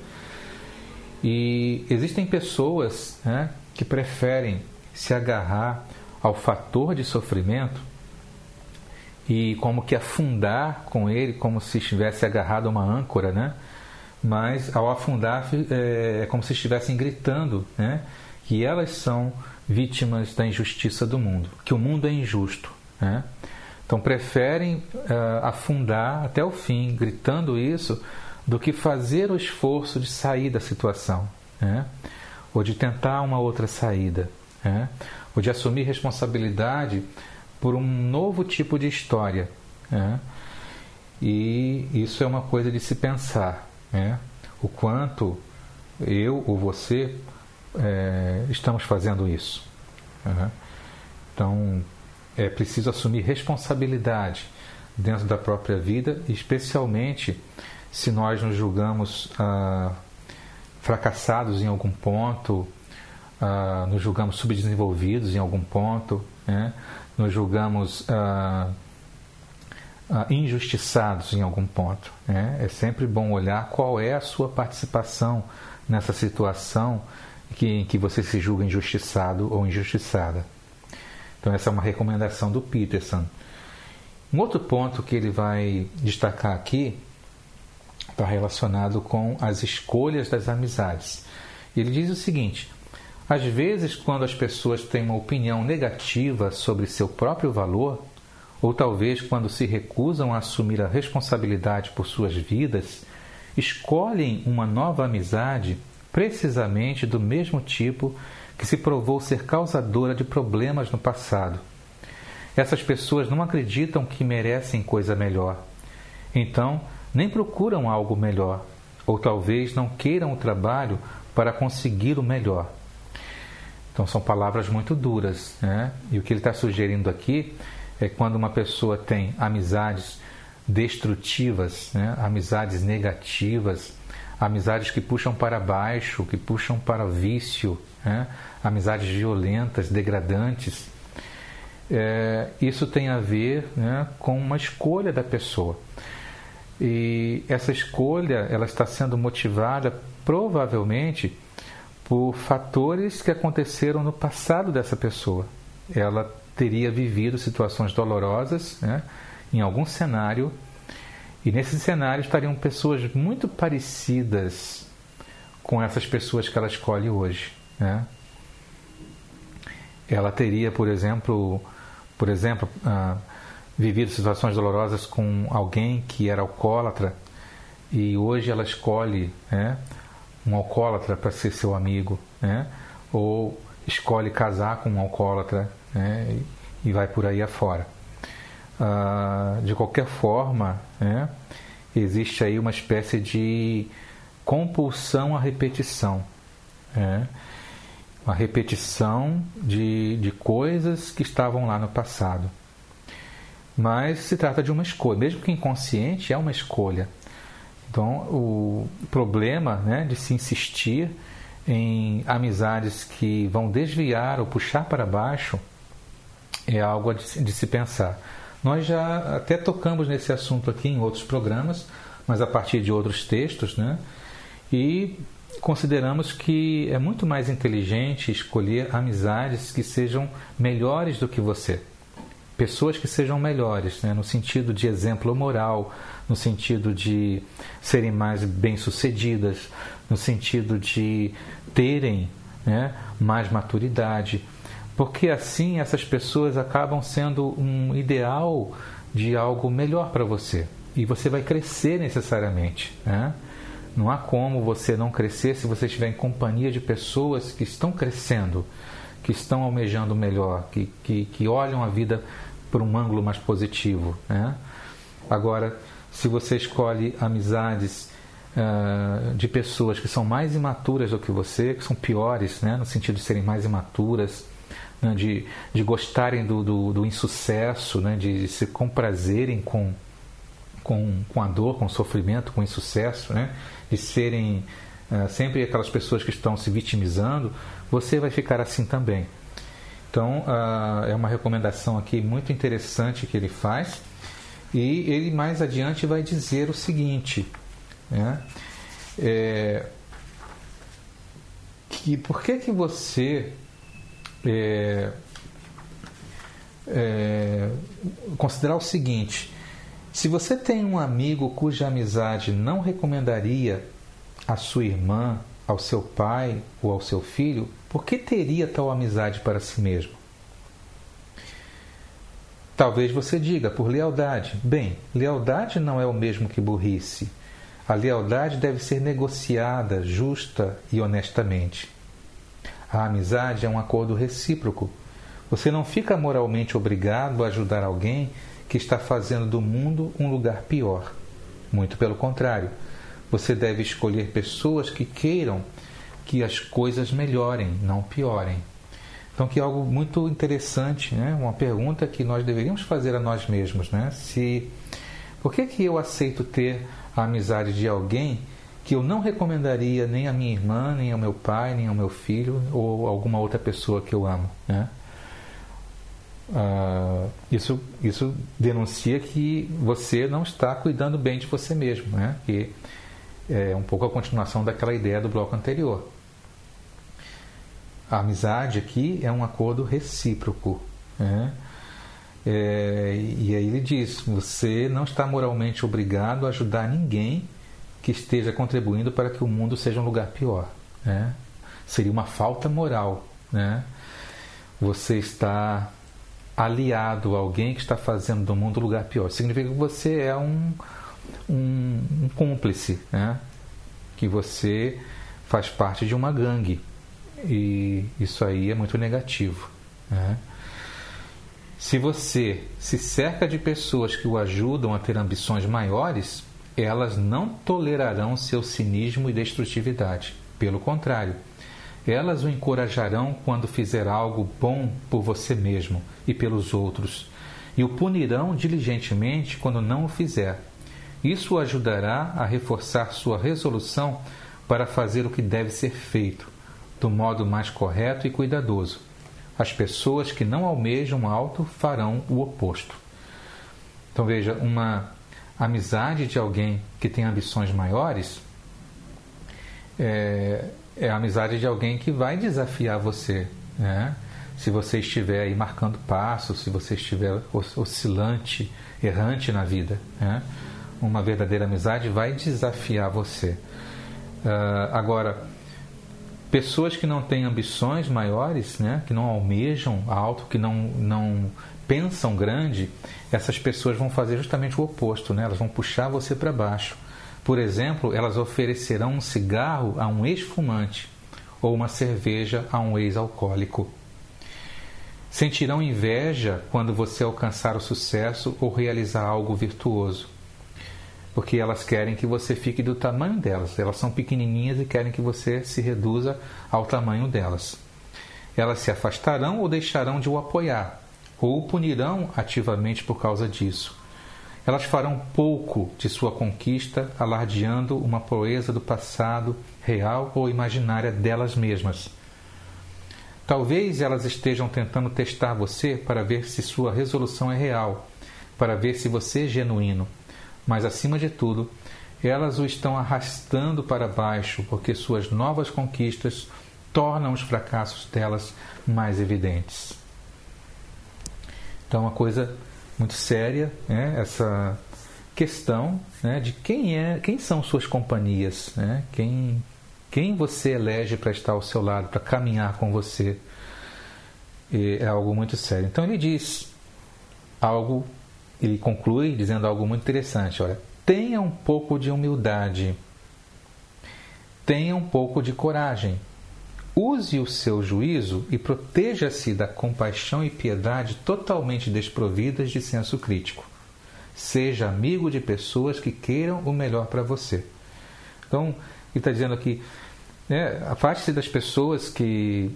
E existem pessoas, né, que preferem se agarrar ao fator de sofrimento e como que afundar com ele, como se estivesse agarrado a uma âncora, né? Mas ao afundar é como se estivessem gritando, né, que elas são vítimas da injustiça do mundo, que o mundo é injusto, né? Então preferem afundar até o fim, gritando isso, do que fazer o esforço de sair da situação, né? Ou de tentar uma outra saída, né? Ou de assumir responsabilidade por um novo tipo de história, né? E isso é uma coisa de se pensar, né? O quanto eu ou você estamos fazendo isso, né? Então é preciso assumir responsabilidade dentro da própria vida, especialmente se nós nos julgamos fracassados em algum ponto, nos julgamos subdesenvolvidos em algum ponto, né? Nos julgamos injustiçados em algum ponto, né? É sempre bom olhar qual é a sua participação nessa situação em que você se julga injustiçado ou injustiçada. Então essa é uma recomendação do Peterson. Um outro ponto que ele vai destacar aqui está relacionado com as escolhas das amizades. Ele diz o seguinte: às vezes, quando as pessoas têm uma opinião negativa sobre seu próprio valor, ou talvez quando se recusam a assumir a responsabilidade por suas vidas, escolhem uma nova amizade precisamente do mesmo tipo que se provou ser causadora de problemas no passado. Essas pessoas não acreditam que merecem coisa melhor. Então, nem procuram algo melhor, ou talvez não queiram o trabalho para conseguir o melhor. Então, são palavras muito duras, né? E o que ele está sugerindo aqui é quando uma pessoa tem amizades destrutivas, né? Amizades negativas, amizades que puxam para baixo, que puxam para o vício, né? Amizades violentas, degradantes. Isso tem a ver, né, com uma escolha da pessoa. E essa escolha ela está sendo motivada provavelmente por fatores que aconteceram no passado dessa pessoa. Ela teria vivido situações dolorosas, né, em algum cenário, e nesse cenário estariam pessoas muito parecidas com essas pessoas que ela escolhe hoje, né? ela teria, por exemplo, vivido situações dolorosas com alguém que era alcoólatra e hoje ela escolhe, né, um alcoólatra para ser seu amigo, né, ou escolhe casar com um alcoólatra, né, e vai por aí afora. De qualquer forma, né, existe aí uma espécie de compulsão à repetição, né, uma repetição de coisas que estavam lá no passado. Mas se trata de uma escolha, mesmo que inconsciente, é uma escolha. Então, o problema, né, de se insistir em amizades que vão desviar ou puxar para baixo é algo de se pensar. Nós já até tocamos nesse assunto aqui em outros programas, mas a partir de outros textos, né? E consideramos que é muito mais inteligente escolher amizades que sejam melhores do que você. Pessoas que sejam melhores, né? No sentido de exemplo moral, no sentido de serem mais bem-sucedidas, no sentido de terem, né, mais maturidade, porque assim essas pessoas acabam sendo um ideal de algo melhor para você e você vai crescer necessariamente, né? Não há como você não crescer se você estiver em companhia de pessoas que estão crescendo, que estão almejando melhor, que olham a vida por um ângulo mais positivo, né? Agora, se você escolhe amizades de pessoas que são mais imaturas do que você, que são piores, né, no sentido de serem mais imaturas, né, de gostarem do insucesso, né, de se comprazerem com a dor, com o sofrimento, com o insucesso, né, de serem sempre aquelas pessoas que estão se vitimizando, você vai ficar assim também. Então, é uma recomendação aqui muito interessante que ele faz, e ele mais adiante vai dizer o seguinte, né, que por que você considerar o seguinte: se você tem um amigo cuja amizade não recomendaria à sua irmã, ao seu pai ou ao seu filho, por que teria tal amizade para si mesmo? Talvez você diga, por lealdade. Bem, lealdade não é o mesmo que burrice. A lealdade deve ser negociada, justa e honestamente. A amizade é um acordo recíproco. Você não fica moralmente obrigado a ajudar alguém que está fazendo do mundo um lugar pior. Muito pelo contrário. Você deve escolher pessoas que queiram que as coisas melhorem, não piorem. Então, que é algo muito interessante, né? Uma pergunta que nós deveríamos fazer a nós mesmos, né? Por que eu aceito ter a amizade de alguém que eu não recomendaria nem à minha irmã, nem ao meu pai, nem ao meu filho ou alguma outra pessoa que eu amo, né? Isso denuncia que você não está cuidando bem de você mesmo, né? Que é um pouco a continuação daquela ideia do bloco anterior. A amizade aqui é um acordo recíproco, né? E aí ele diz: você não está moralmente obrigado a ajudar ninguém que esteja contribuindo para que o mundo seja um lugar pior, né? Seria uma falta moral, né? Você está aliado a alguém que está fazendo do mundo um lugar pior. Significa que você é um cúmplice, né? Que você faz parte de uma gangue. E isso aí é muito negativo, né? Se você se cerca de pessoas que o ajudam a ter ambições maiores, elas não tolerarão seu cinismo e destrutividade. Pelo contrário, elas o encorajarão quando fizer algo bom por você mesmo e pelos outros, e o punirão diligentemente quando não o fizer. Isso o ajudará a reforçar sua resolução para fazer o que deve ser feito, do modo mais correto e cuidadoso. As pessoas que não almejam alto farão o oposto. Então veja, uma amizade de alguém que tem ambições maiores é a amizade de alguém que vai desafiar você, né? Se você estiver aí marcando passos, se você estiver oscilante, errante na vida, né? Uma verdadeira amizade vai desafiar você. Agora, Pessoas que não têm ambições maiores, né? Que não almejam alto, que não pensam grande, essas pessoas vão fazer justamente o oposto, né? Elas vão puxar você para baixo. Por exemplo, elas oferecerão um cigarro a um ex-fumante ou uma cerveja a um ex-alcoólico. Sentirão inveja quando você alcançar o sucesso ou realizar algo virtuoso, porque elas querem que você fique do tamanho delas. Elas são pequenininhas e querem que você se reduza ao tamanho delas. Elas se afastarão ou deixarão de o apoiar, ou o punirão ativamente por causa disso. Elas farão pouco de sua conquista, alardeando uma proeza do passado, real ou imaginária delas mesmas. Talvez elas estejam tentando testar você para ver se sua resolução é real, para ver se você é genuíno. Mas, acima de tudo, elas o estão arrastando para baixo, porque suas novas conquistas tornam os fracassos delas mais evidentes. Então, uma coisa muito séria, né? Essa questão, né, de quem são suas companhias, né? Quem você elege para estar ao seu lado, para caminhar com você. É algo muito sério. Então ele diz algo, ele conclui dizendo algo muito interessante. Olha, tenha um pouco de humildade, tenha um pouco de coragem, use o seu juízo e proteja-se da compaixão e piedade totalmente desprovidas de senso crítico. Seja amigo de pessoas que queiram o melhor para você. Então, ele está dizendo aqui, afaste-se das pessoas que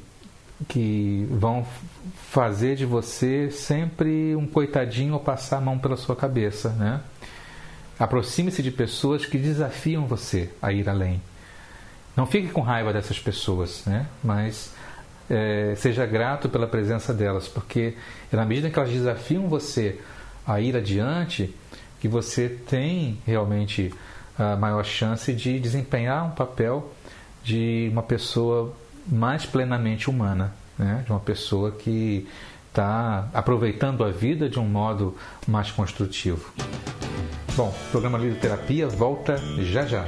vão fazer de você sempre um coitadinho ou passar a mão pela sua cabeça, né? Aproxime-se de pessoas que desafiam você a ir além. Não fique com raiva dessas pessoas, né? Mas seja grato pela presença delas, porque é na medida que elas desafiam você a ir adiante que você tem realmente a maior chance de desempenhar um papel de uma pessoa mais plenamente humana, né? De uma pessoa que está aproveitando a vida de um modo mais construtivo. Bom, o programa Livroterapia volta já já.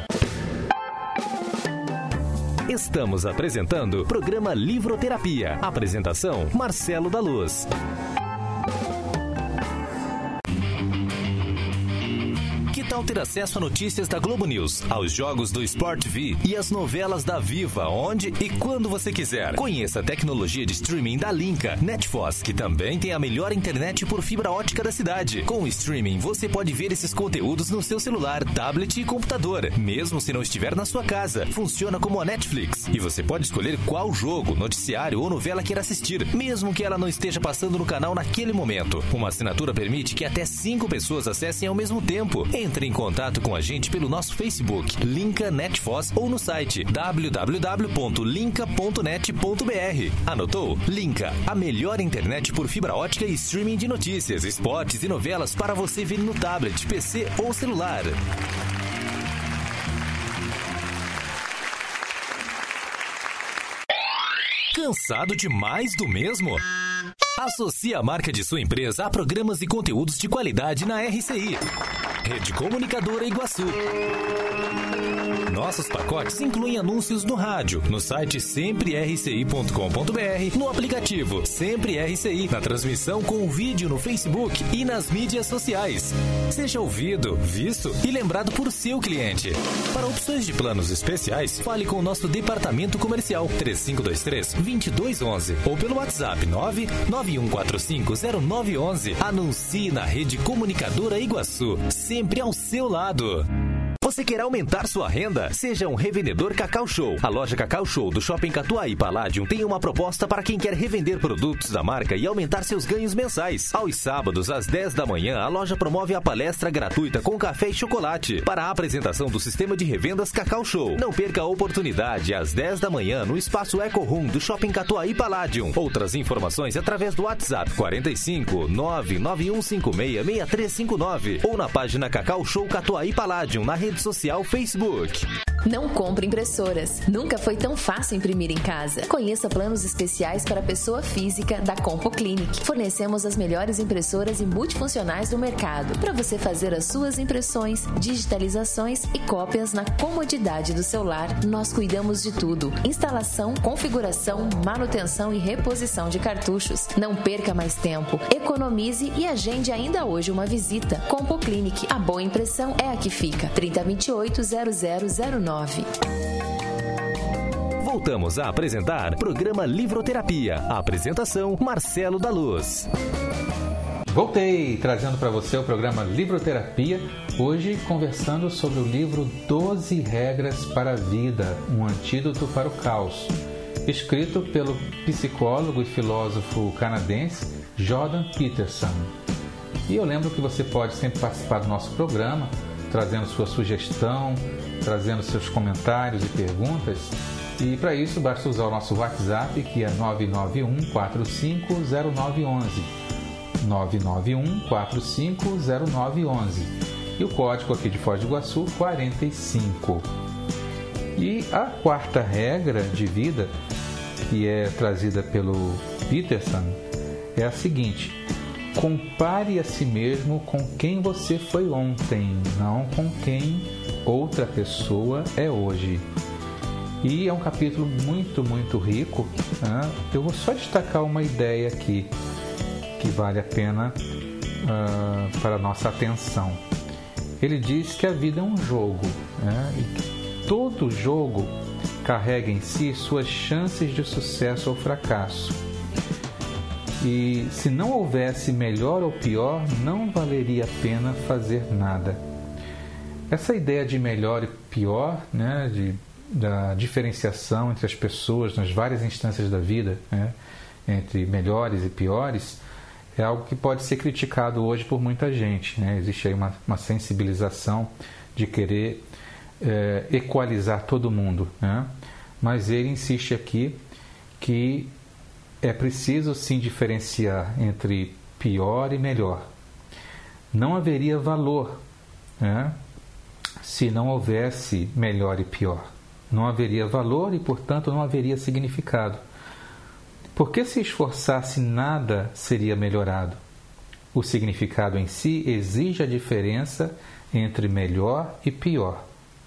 Estamos apresentando o programa Livroterapia. Apresentação: Marcelo da Luz. Que tal ter acesso a notícias da Globo News, aos jogos do Sport TV e às novelas da Viva, onde e quando você quiser? Conheça a tecnologia de streaming da Linka Netfos, que também tem a melhor internet por fibra ótica da cidade. Com o streaming, você pode ver esses conteúdos no seu celular, tablet e computador, mesmo se não estiver na sua casa. Funciona como a Netflix e você pode escolher qual jogo, noticiário ou novela quer assistir, mesmo que ela não esteja passando no canal naquele momento. Uma assinatura permite que até 5 pessoas acessem ao mesmo tempo. Entre em contato com a gente pelo nosso Facebook, Linka Netfos, ou no site www.linka.net.br. Anotou? Linka, a melhor internet por fibra ótica e streaming de notícias, esportes e novelas para você ver no tablet, PC ou celular. Cansado de mais do mesmo? Associe a marca de sua empresa a programas e conteúdos de qualidade na RCI. Rede Comunicadora Iguaçu. Nossos pacotes incluem anúncios no rádio, no site semprerci.com.br, no aplicativo Sempre RCI, na transmissão com vídeo no Facebook e nas mídias sociais. Seja ouvido, visto e lembrado por seu cliente. Para opções de planos especiais, fale com o nosso departamento comercial 3523-2211 ou pelo WhatsApp 991450911. Anuncie na Rede Comunicadora Iguaçu, sempre ao seu lado. Você quer aumentar sua renda? Seja um revendedor Cacau Show. A loja Cacau Show do Shopping Catuaí Palladium tem uma proposta para quem quer revender produtos da marca e aumentar seus ganhos mensais. Aos sábados, às 10 da manhã, a loja promove a palestra gratuita com café e chocolate para a apresentação do sistema de revendas Cacau Show. Não perca a oportunidade às 10 da manhã no espaço Eco Room do Shopping Catuaí Palladium. Outras informações através do WhatsApp 45 991566359 ou na página Cacau Show Catuaí Palladium na rede social Facebook. Não compre impressoras. Nunca foi tão fácil imprimir em casa. Conheça planos especiais para pessoa física da Compo Clinic. Fornecemos as melhores impressoras e multifuncionais do mercado para você fazer as suas impressões, digitalizações e cópias na comodidade do seu lar. Nós cuidamos de tudo: instalação, configuração, manutenção e reposição de cartuchos. Não perca mais tempo. Economize e agende ainda hoje uma visita. Compo Clinic. A boa impressão é a que fica. 3028-0009. Voltamos a apresentar programa Livroterapia. A apresentação, Marcelo da Luz. Voltei trazendo para você o programa Livroterapia, hoje conversando sobre o livro 12 Regras para a Vida, um antídoto para o caos, escrito pelo psicólogo e filósofo canadense Jordan Peterson. E eu lembro que você pode sempre participar do nosso programa, trazendo sua sugestão, trazendo seus comentários e perguntas. E para isso basta usar o nosso WhatsApp, que é 991-450911. 991-450911. E o código aqui de Foz do Iguaçu, 45. E a quarta regra de vida, que é trazida pelo Peterson, é a seguinte: compare a si mesmo com quem você foi ontem, não com quem outra pessoa é hoje. E é um capítulo muito, muito rico, né? Eu vou só destacar uma ideia aqui que vale a pena para a nossa atenção. Ele diz que a vida é um jogo, né? E que todo jogo carrega em si suas chances de sucesso ou fracasso. E se não houvesse melhor ou pior, não valeria a pena fazer nada. Essa ideia de melhor e pior, né, da diferenciação entre as pessoas nas várias instâncias da vida, né, entre melhores e piores, é algo que pode ser criticado hoje por muita gente, né? Existe aí uma sensibilização de querer equalizar todo mundo, né? Mas ele insiste aqui que é preciso sim diferenciar entre pior e melhor. Não haveria valor, né, se não houvesse melhor e pior. Não haveria valor e, portanto, não haveria significado. Porque se esforçasse, nada seria melhorado. O significado em si exige a diferença entre melhor e pior.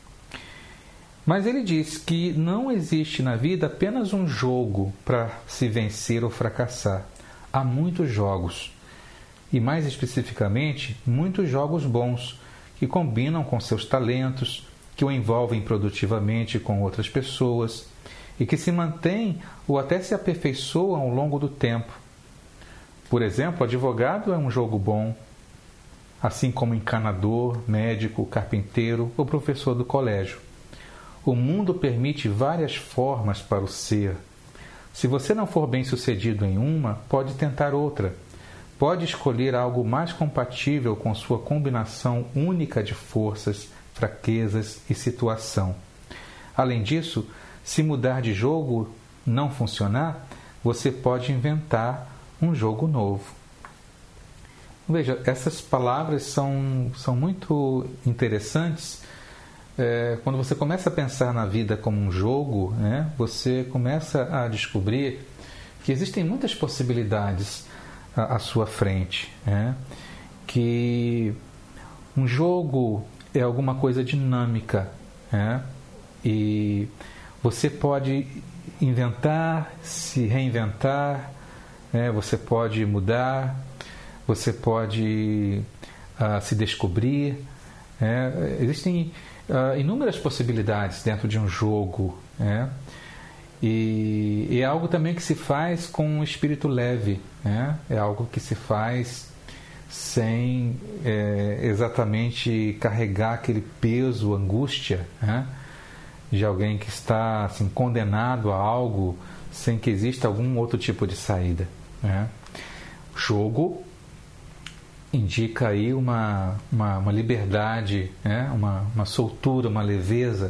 Mas ele diz que não existe na vida apenas um jogo para se vencer ou fracassar. Há muitos jogos. E mais especificamente, muitos jogos bons, que combinam com seus talentos, que o envolvem produtivamente com outras pessoas e que se mantêm ou até se aperfeiçoam ao longo do tempo. Por exemplo, advogado é um jogo bom, assim como encanador, médico, carpinteiro ou professor do colégio. O mundo permite várias formas para o ser. Se você não for bem-sucedido em uma, pode tentar outra. Pode escolher algo mais compatível com sua combinação única de forças, fraquezas e situação. Além disso, se mudar de jogo não funcionar, você pode inventar um jogo novo. Veja, essas palavras são muito interessantes. Quando você começa a pensar na vida como um jogo, né, você começa a descobrir que existem muitas possibilidades à sua frente, né? Que um jogo é alguma coisa dinâmica, né? E você pode inventar, se reinventar, né? Você pode mudar, você pode se descobrir, né? Existem inúmeras possibilidades dentro de um jogo, né? E é algo também que se faz com um espírito leve, né? É algo que se faz sem exatamente carregar aquele peso, angústia, né, de alguém que está assim, condenado a algo sem que exista algum outro tipo de saída, né? O jogo indica aí uma liberdade, né, uma soltura, uma leveza,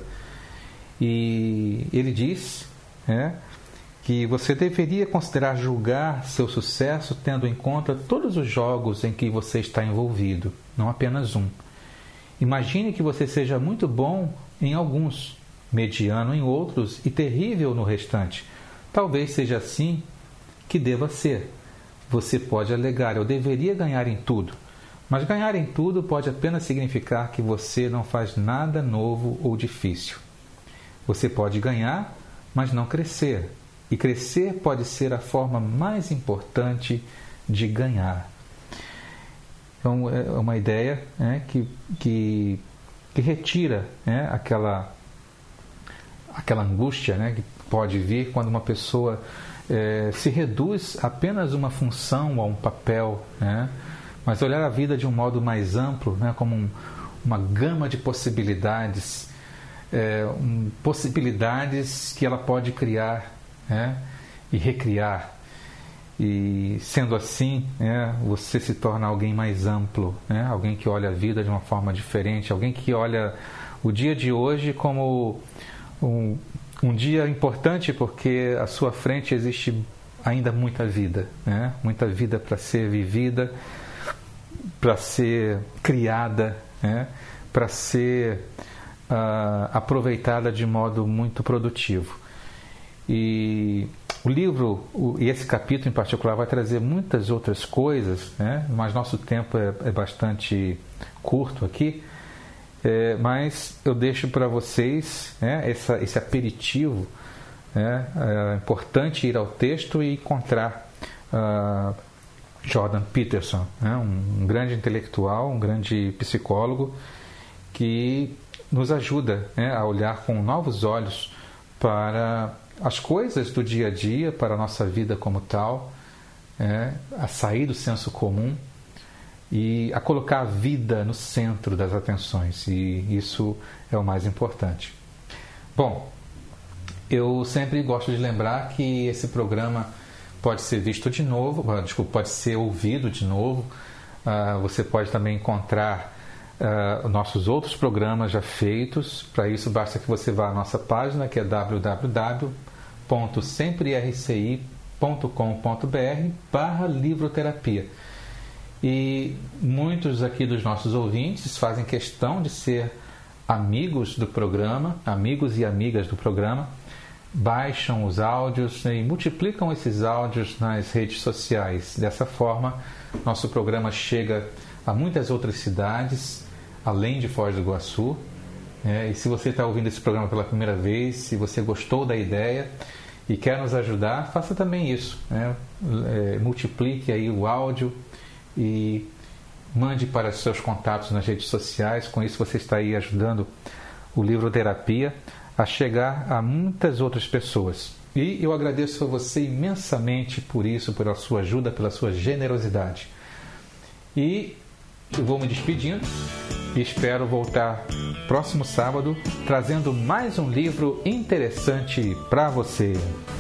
e ele diz, né, que você deveria considerar julgar seu sucesso tendo em conta todos os jogos em que você está envolvido, não apenas um. Imagine que você seja muito bom em alguns mediano em outros e terrível no restante. Talvez seja assim que deva ser. Você pode alegar: eu deveria ganhar em tudo. Mas ganhar em tudo pode apenas significar que você não faz nada novo ou difícil. Você pode ganhar, mas não crescer. E crescer pode ser a forma mais importante de ganhar. Então, é uma ideia, né, que retira, né, aquela angústia, né, que pode vir quando uma pessoa se reduz a apenas uma função ou um papel, né, mas olhar a vida de um modo mais amplo, né, como uma gama de possibilidades, possibilidades que ela pode criar, né, e recriar. E sendo assim, você se torna alguém mais amplo, né, alguém que olha a vida de uma forma diferente, alguém que olha o dia de hoje como um dia importante, porque à sua frente existe ainda muita vida, né, muita vida para ser vivida, para ser criada, né, para ser aproveitada de modo muito produtivo. E o livro, e esse capítulo em particular, vai trazer muitas outras coisas, né, mas nosso tempo é bastante curto aqui, mas eu deixo para vocês, né, esse aperitivo. É importante ir ao texto e encontrar Jordan Peterson, né, um grande intelectual, um grande psicólogo que nos ajuda, né, a olhar com novos olhos para as coisas do dia a dia, para a nossa vida como tal, a sair do senso comum e a colocar a vida no centro das atenções, e isso é o mais importante. Bom, eu sempre gosto de lembrar que esse programa pode ser visto de novo, pode ser ouvido de novo. Você pode também encontrar nossos outros programas já feitos. Para isso, basta que você vá à nossa página, que é www.semprerci.com.br/livroterapia. E muitos aqui dos nossos ouvintes fazem questão de ser amigos do programa, amigos e amigas do programa, baixam os áudios e multiplicam esses áudios nas redes sociais. Dessa forma, nosso programa chega a muitas outras cidades, além de Foz do Iguaçu. E se você está ouvindo esse programa pela primeira vez, se você gostou da ideia e quer nos ajudar, faça também isso, né? Multiplique aí o áudio e mande para os seus contatos nas redes sociais. Com isso você está aí ajudando o Livroterapia a chegar a muitas outras pessoas. E eu agradeço a você imensamente por isso, pela sua ajuda, pela sua generosidade. E eu vou me despedindo e espero voltar próximo sábado trazendo mais um livro interessante para você.